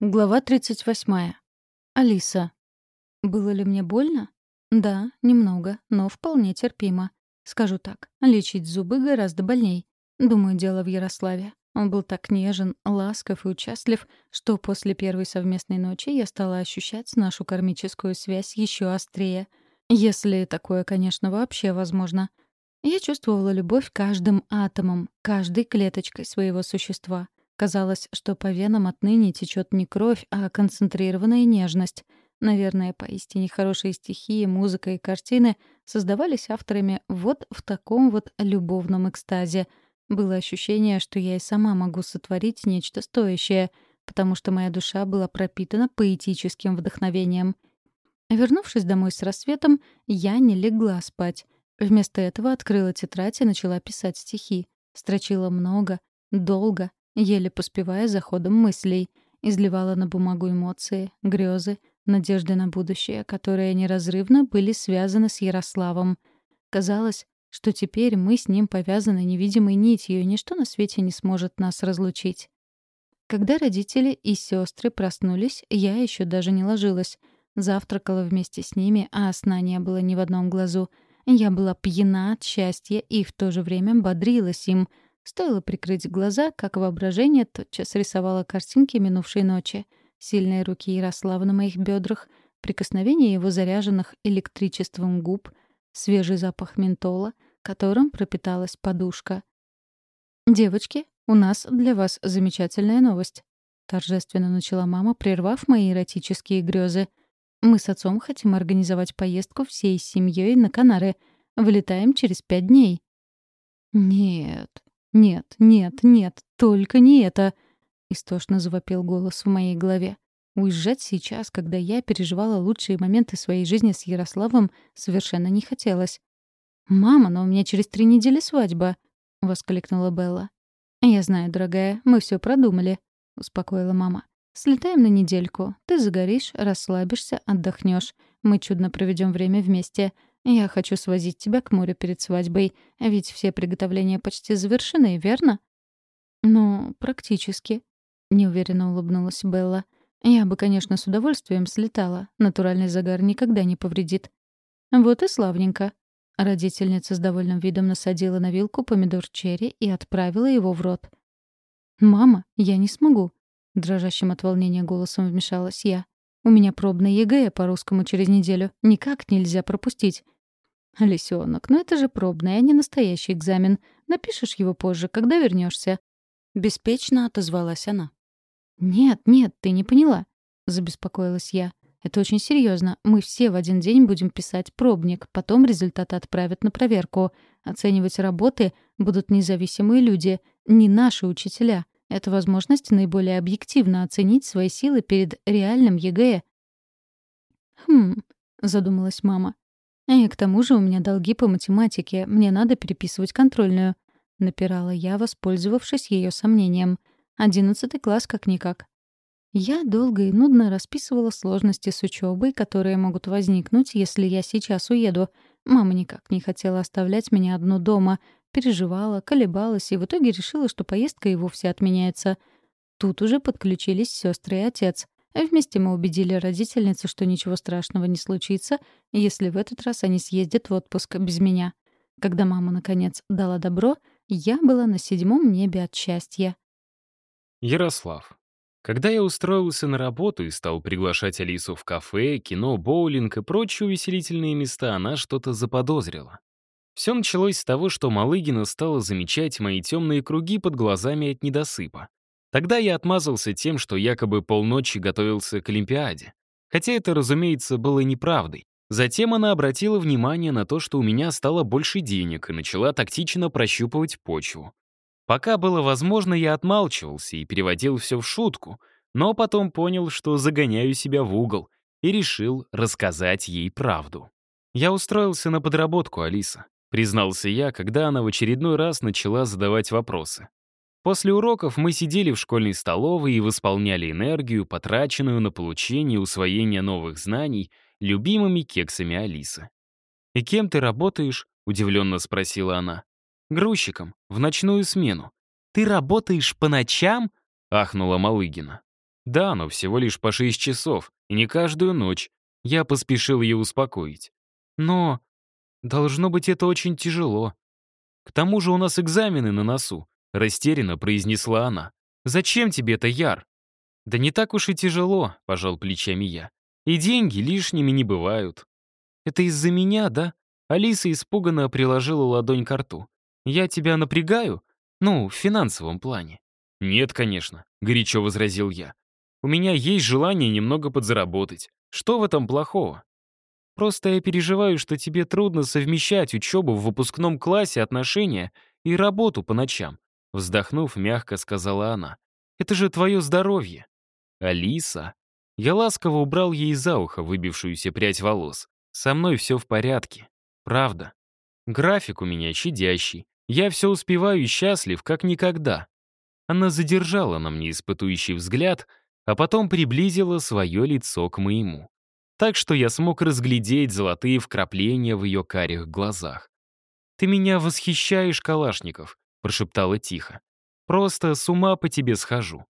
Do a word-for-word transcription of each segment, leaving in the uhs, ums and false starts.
Глава тридцать восьмая. Алиса. Было ли мне больно? Да, немного, но вполне терпимо. Скажу так, лечить зубы гораздо больней. Думаю, дело в Ярославе. Он был так нежен, ласков и участлив, что после первой совместной ночи я стала ощущать нашу кармическую связь еще острее. Если такое, конечно, вообще возможно. Я чувствовала любовь каждым атомом, каждой клеточкой своего существа. Казалось, что по венам отныне течет не кровь, а концентрированная нежность. Наверное, поистине хорошие стихи, музыка и картины создавались авторами вот в таком вот любовном экстазе. Было ощущение, что я и сама могу сотворить нечто стоящее, потому что моя душа была пропитана поэтическим вдохновением. Вернувшись домой с рассветом, я не легла спать. Вместо этого открыла тетрадь и начала писать стихи. Строчила много, долго, еле поспевая за ходом мыслей. Изливала на бумагу эмоции, грезы, надежды на будущее, которые неразрывно были связаны с Ярославом. Казалось, что теперь мы с ним повязаны невидимой нитью, и ничто на свете не сможет нас разлучить. Когда родители и сестры проснулись, я еще даже не ложилась. Завтракала вместе с ними, а сна не было ни в одном глазу. Я была пьяна от счастья и в то же время бодрилась им. Стоило прикрыть глаза, как воображение тотчас рисовало картинки минувшей ночи. Сильные руки Ярослава на моих бедрах, прикосновение его заряженных электричеством губ, свежий запах ментола, которым пропиталась подушка. «Девочки, у нас для вас замечательная новость», — торжественно начала мама, прервав мои эротические грезы. «Мы с отцом хотим организовать поездку всей семьей на Канары. Вылетаем через пять дней». «Нет, нет, нет, нет, только не это!» — истошно завопил голос в моей голове. Уезжать сейчас, когда я переживала лучшие моменты своей жизни с Ярославом, совершенно не хотелось. «Мама, но у меня через три недели свадьба!» — воскликнула Белла. «Я знаю, дорогая, мы все продумали», — успокоила мама. «Слетаем на недельку. Ты загоришь, расслабишься, отдохнешь. Мы чудно проведем время вместе. Я хочу свозить тебя к морю перед свадьбой, ведь все приготовления почти завершены, верно?» «Ну, практически», — неуверенно улыбнулась Белла. «Я бы, конечно, с удовольствием слетала. Натуральный загар никогда не повредит». «Вот и славненько». Родительница с довольным видом насадила на вилку помидор черри и отправила его в рот. «Мама, я не смогу», — дрожащим от волнения голосом вмешалась я. «У меня пробное ЕГЭ по русскому через неделю. Никак нельзя пропустить». «Лисёнок, ну это же пробный, а не настоящий экзамен. Напишешь его позже, когда вернешься. Беспечно отозвалась она. «Нет, нет, ты не поняла», — забеспокоилась я. «Это очень серьезно. Мы все в один день будем писать пробник, потом результаты отправят на проверку. Оценивать работы будут независимые люди, не наши учителя. Это возможность наиболее объективно оценить свои силы перед реальным ЕГЭ». «Хм», — задумалась мама. «И к тому же у меня долги по математике, мне надо переписывать контрольную», — напирала я, воспользовавшись ее сомнением. «Одиннадцатый класс как-никак». Я долго и нудно расписывала сложности с учебой, которые могут возникнуть, если я сейчас уеду. Мама никак не хотела оставлять меня одну дома, переживала, колебалась и в итоге решила, что поездка и вовсе отменяется. Тут уже подключились сестры и отец. Вместе мы убедили родительницу, что ничего страшного не случится, если в этот раз они съездят в отпуск без меня. Когда мама, наконец, дала добро, я была на седьмом небе от счастья. Ярослав. Когда я устроился на работу и стал приглашать Алису в кафе, кино, боулинг и прочие увеселительные места, она что-то заподозрила. Все началось с того, что Малыгина стала замечать мои темные круги под глазами от недосыпа. Тогда я отмазался тем, что якобы полночи готовился к Олимпиаде. Хотя это, разумеется, было неправдой. Затем она обратила внимание на то, что у меня стало больше денег, и начала тактично прощупывать почву. Пока было возможно, я отмалчивался и переводил все в шутку, но потом понял, что загоняю себя в угол, и решил рассказать ей правду. «Я устроился на подработку, Алиса», — признался я, когда она в очередной раз начала задавать вопросы. После уроков мы сидели в школьной столовой и восполняли энергию, потраченную на получение и усвоение новых знаний, любимыми кексами Алисы. «И кем ты работаешь?» — удивленно спросила она. «Грузчиком, в ночную смену». «Ты работаешь по ночам?» — ахнула Малыгина. Да, но всего лишь по шесть часов, и не каждую ночь. Я поспешил ее успокоить. Но должно быть это очень тяжело. К тому же у нас экзамены на носу, растерянно произнесла она. Зачем тебе это, Яр? Да не так уж и тяжело, пожал плечами я. И деньги лишними не бывают. Это из-за меня, да? Алиса испуганно приложила ладонь к рту. Я тебя напрягаю? Ну, в финансовом плане. Нет, конечно, горячо возразил я. У меня есть желание немного подзаработать. Что в этом плохого? Просто я переживаю, что тебе трудно совмещать учебу в выпускном классе, отношения и работу по ночам. Вздохнув, мягко сказала она. Это же твое здоровье. Алиса. Я ласково убрал ей за ухо выбившуюся прядь волос. Со мной все в порядке. Правда. График у меня щадящий. Я все успеваю и счастлив, как никогда. Она задержала на мне испытующий взгляд, а потом приблизила свое лицо к моему. Так что я смог разглядеть золотые вкрапления в ее карих глазах. «Ты меня восхищаешь, Калашников», — прошептала тихо. «Просто с ума по тебе схожу».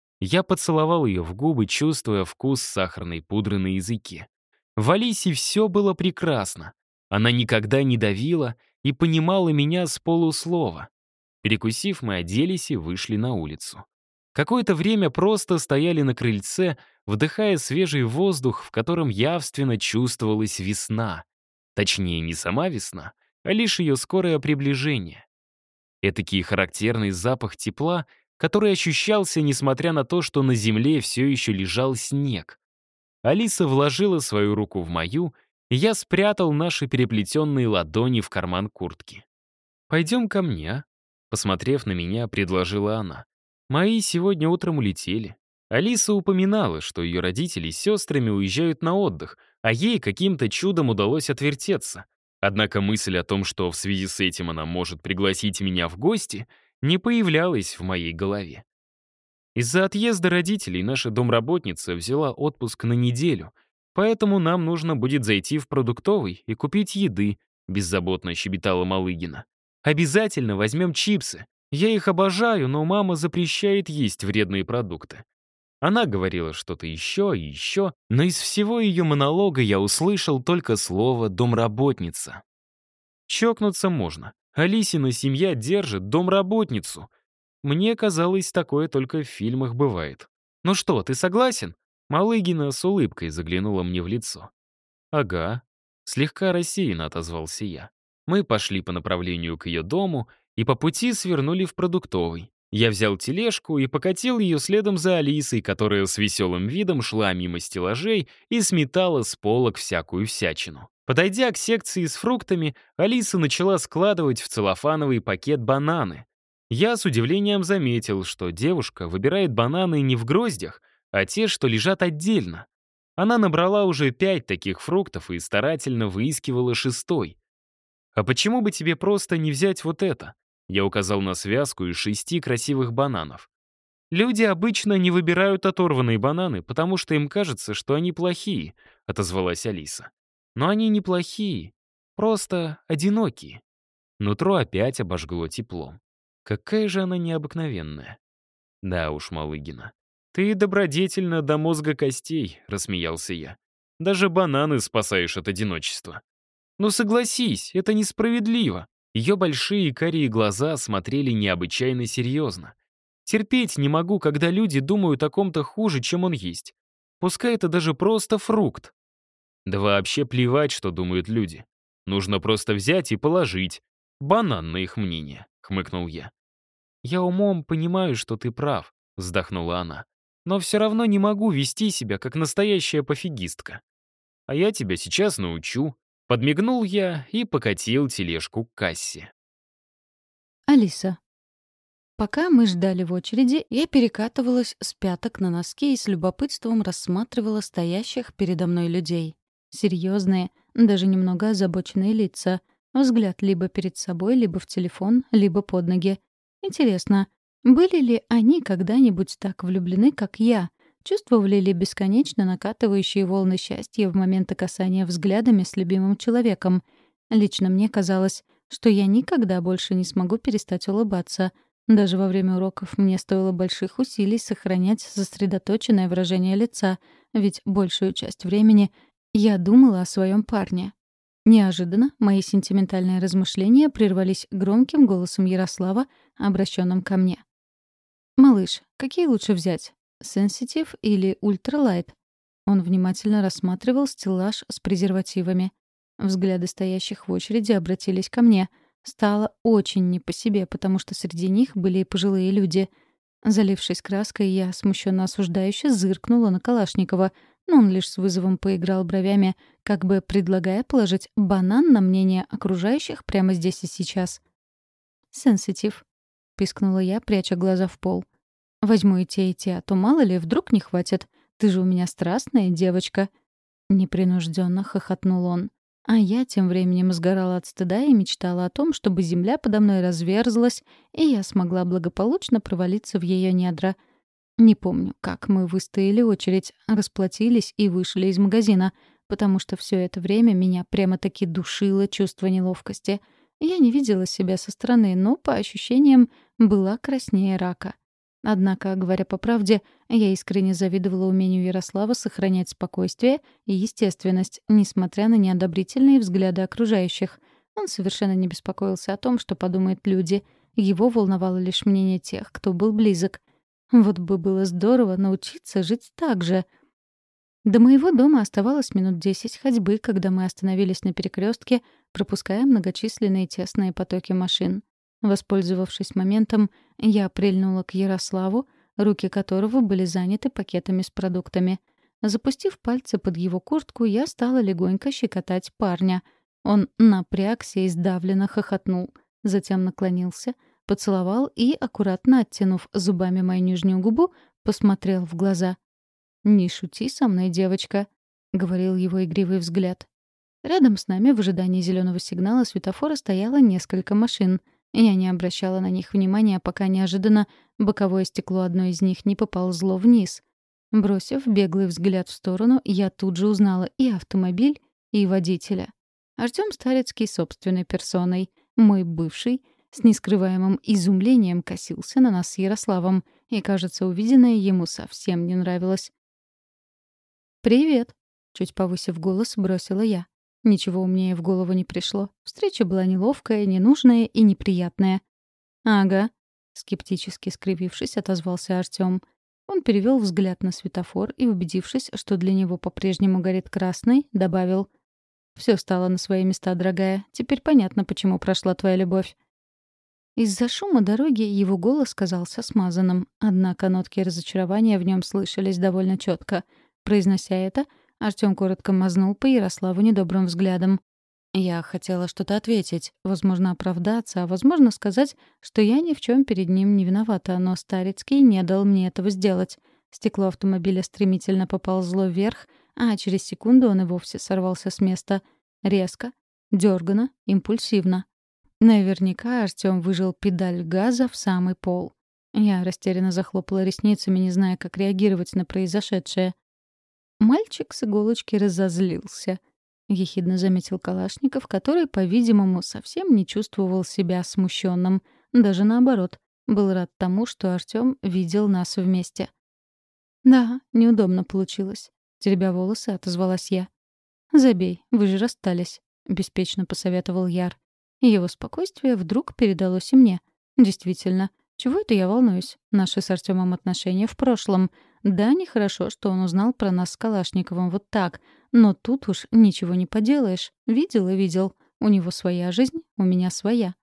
Я поцеловал ее в губы, чувствуя вкус сахарной пудры на языке. В Алисе все было прекрасно. Она никогда не давила и понимала меня с полуслова. Перекусив, мы оделись и вышли на улицу. Какое-то время просто стояли на крыльце, вдыхая свежий воздух, в котором явственно чувствовалась весна. Точнее, не сама весна, а лишь ее скорое приближение. Этакий характерный запах тепла, который ощущался, несмотря на то, что на земле все еще лежал снег. Алиса вложила свою руку в мою, и я спрятал наши переплетенные ладони в карман куртки. «Пойдем ко мне, а?» Посмотрев на меня, предложила она. «Мои сегодня утром улетели». Алиса упоминала, что ее родители с сестрами уезжают на отдых, а ей каким-то чудом удалось отвертеться. Однако мысль о том, что в связи с этим она может пригласить меня в гости, не появлялась в моей голове. Из-за отъезда родителей наша домработница взяла отпуск на неделю, поэтому нам нужно будет зайти в продуктовый и купить еды, беззаботно щебетала Малыгина. Обязательно возьмем чипсы. Я их обожаю, но мама запрещает есть вредные продукты. Она говорила что-то еще и еще, но из всего ее монолога я услышал только слово «домработница». Чокнуться можно. Алисина семья держит домработницу. Мне казалось, такое только в фильмах бывает. «Ну что, ты согласен?» Малыгина с улыбкой заглянула мне в лицо. «Ага». Слегка рассеянно отозвался я. Мы пошли по направлению к ее дому и по пути свернули в продуктовый. Я взял тележку и покатил ее следом за Алисой, которая с веселым видом шла мимо стеллажей и сметала с полок всякую всячину. Подойдя к секции с фруктами, Алиса начала складывать в целлофановый пакет бананы. Я с удивлением заметил, что девушка выбирает бананы не в гроздях, а те, что лежат отдельно. Она набрала уже пять таких фруктов и старательно выискивала шестой. «А почему бы тебе просто не взять вот это?» Я указал на связку из шести красивых бананов. «Люди обычно не выбирают оторванные бананы, потому что им кажется, что они плохие», — отозвалась Алиса. «Но они не плохие, просто одинокие». Нутро опять обожгло теплом. Какая же она необыкновенная. «Да уж, Малыгина, ты добродетельна до мозга костей», — рассмеялся я. «Даже бананы спасаешь от одиночества». «Ну согласись, это несправедливо». Ее большие карие глаза смотрели необычайно серьезно. «Терпеть не могу, когда люди думают о ком-то хуже, чем он есть. Пускай это даже просто фрукт». «Да вообще плевать, что думают люди. Нужно просто взять и положить. Банан на их мнение», — хмыкнул я. «Я умом понимаю, что ты прав», — вздохнула она. «Но все равно не могу вести себя, как настоящая пофигистка. А я тебя сейчас научу». Подмигнул я и покатил тележку к кассе. Алиса. Пока мы ждали в очереди, я перекатывалась с пяток на носки и с любопытством рассматривала стоящих передо мной людей. Серьезные, даже немного озабоченные лица. Взгляд либо перед собой, либо в телефон, либо под ноги. Интересно, были ли они когда-нибудь так влюблены, как я? Чувствовали ли бесконечно накатывающие волны счастья в моменты касания взглядами с любимым человеком? Лично мне казалось, что я никогда больше не смогу перестать улыбаться. Даже во время уроков мне стоило больших усилий сохранять сосредоточенное выражение лица, ведь большую часть времени я думала о своем парне. Неожиданно мои сентиментальные размышления прервались громким голосом Ярослава, обращенным ко мне. «Малыш, какие лучше взять? Сенситив или ультралайт?» Он внимательно рассматривал стеллаж с презервативами. Взгляды стоящих в очереди обратились ко мне. Стало очень не по себе, потому что среди них были и пожилые люди. Залившись краской, я смущенно осуждающе зыркнула на Калашникова, но он лишь с вызовом поиграл бровями, как бы предлагая положить банан на мнение окружающих прямо здесь и сейчас. «Сенситив», — пискнула я, пряча глаза в пол. «Возьму и те, и те, а то мало ли, вдруг не хватит. Ты же у меня страстная девочка». Непринужденно хохотнул он. А я тем временем сгорала от стыда и мечтала о том, чтобы земля подо мной разверзлась, и я смогла благополучно провалиться в ее недра. Не помню, как мы выстояли очередь, расплатились и вышли из магазина, потому что все это время меня прямо-таки душило чувство неловкости. Я не видела себя со стороны, но, по ощущениям, была краснее рака. Однако, говоря по правде, я искренне завидовала умению Ярослава сохранять спокойствие и естественность, несмотря на неодобрительные взгляды окружающих. Он совершенно не беспокоился о том, что подумают люди. Его волновало лишь мнение тех, кто был близок. Вот бы было здорово научиться жить так же. До моего дома оставалось минут десять ходьбы, когда мы остановились на перекрестке, пропуская многочисленные тесные потоки машин. Воспользовавшись моментом, я прильнула к Ярославу, руки которого были заняты пакетами с продуктами. Запустив пальцы под его куртку, я стала легонько щекотать парня. Он напрягся и сдавленно хохотнул. Затем наклонился, поцеловал и, аккуратно оттянув зубами мою нижнюю губу, посмотрел в глаза. «Не шути со мной, девочка», — говорил его игривый взгляд. Рядом с нами в ожидании зеленого сигнала светофора стояло несколько машин. Я не обращала на них внимания, пока неожиданно боковое стекло одной из них не поползло вниз. Бросив беглый взгляд в сторону, я тут же узнала и автомобиль, и водителя. Артём Старицкий собственной персоной, мой бывший, с нескрываемым изумлением косился на нас с Ярославом, и, кажется, увиденное ему совсем не нравилось. «Привет», — чуть повысив голос, бросила я. Ничего умнее в голову не пришло. Встреча была неловкая, ненужная и неприятная. «Ага», — скептически скривившись, отозвался Артём. Он перевёл взгляд на светофор и, убедившись, что для него по-прежнему горит красный, добавил: «Всё стало на свои места, дорогая. Теперь понятно, почему прошла твоя любовь». Из-за шума дороги его голос казался смазанным, однако нотки разочарования в нём слышались довольно чётко. Произнося это, Артём коротко мазнул по Ярославу недобрым взглядом. Я хотела что-то ответить, возможно, оправдаться, а возможно, сказать, что я ни в чём перед ним не виновата, но Старицкий не дал мне этого сделать. Стекло автомобиля стремительно поползло вверх, а через секунду он и вовсе сорвался с места. Резко, дёрганно, импульсивно. Наверняка Артём выжал педаль газа в самый пол. Я растерянно захлопала ресницами, не зная, как реагировать на произошедшее. Мальчик с иголочки разозлился. Ехидно заметил Калашников, который, по-видимому, совсем не чувствовал себя смущенным. Даже наоборот, был рад тому, что Артём видел нас вместе. «Да, неудобно получилось», — теребя волосы, отозвалась я. «Забей, вы же расстались», — беспечно посоветовал Яр. Его спокойствие вдруг передалось и мне. Действительно, чего это я волнуюсь? Наши с Артёмом отношения в прошлом. Да, нехорошо, что он узнал про нас с Калашниковым вот так. Но тут уж ничего не поделаешь. Видел и видел. У него своя жизнь, у меня своя.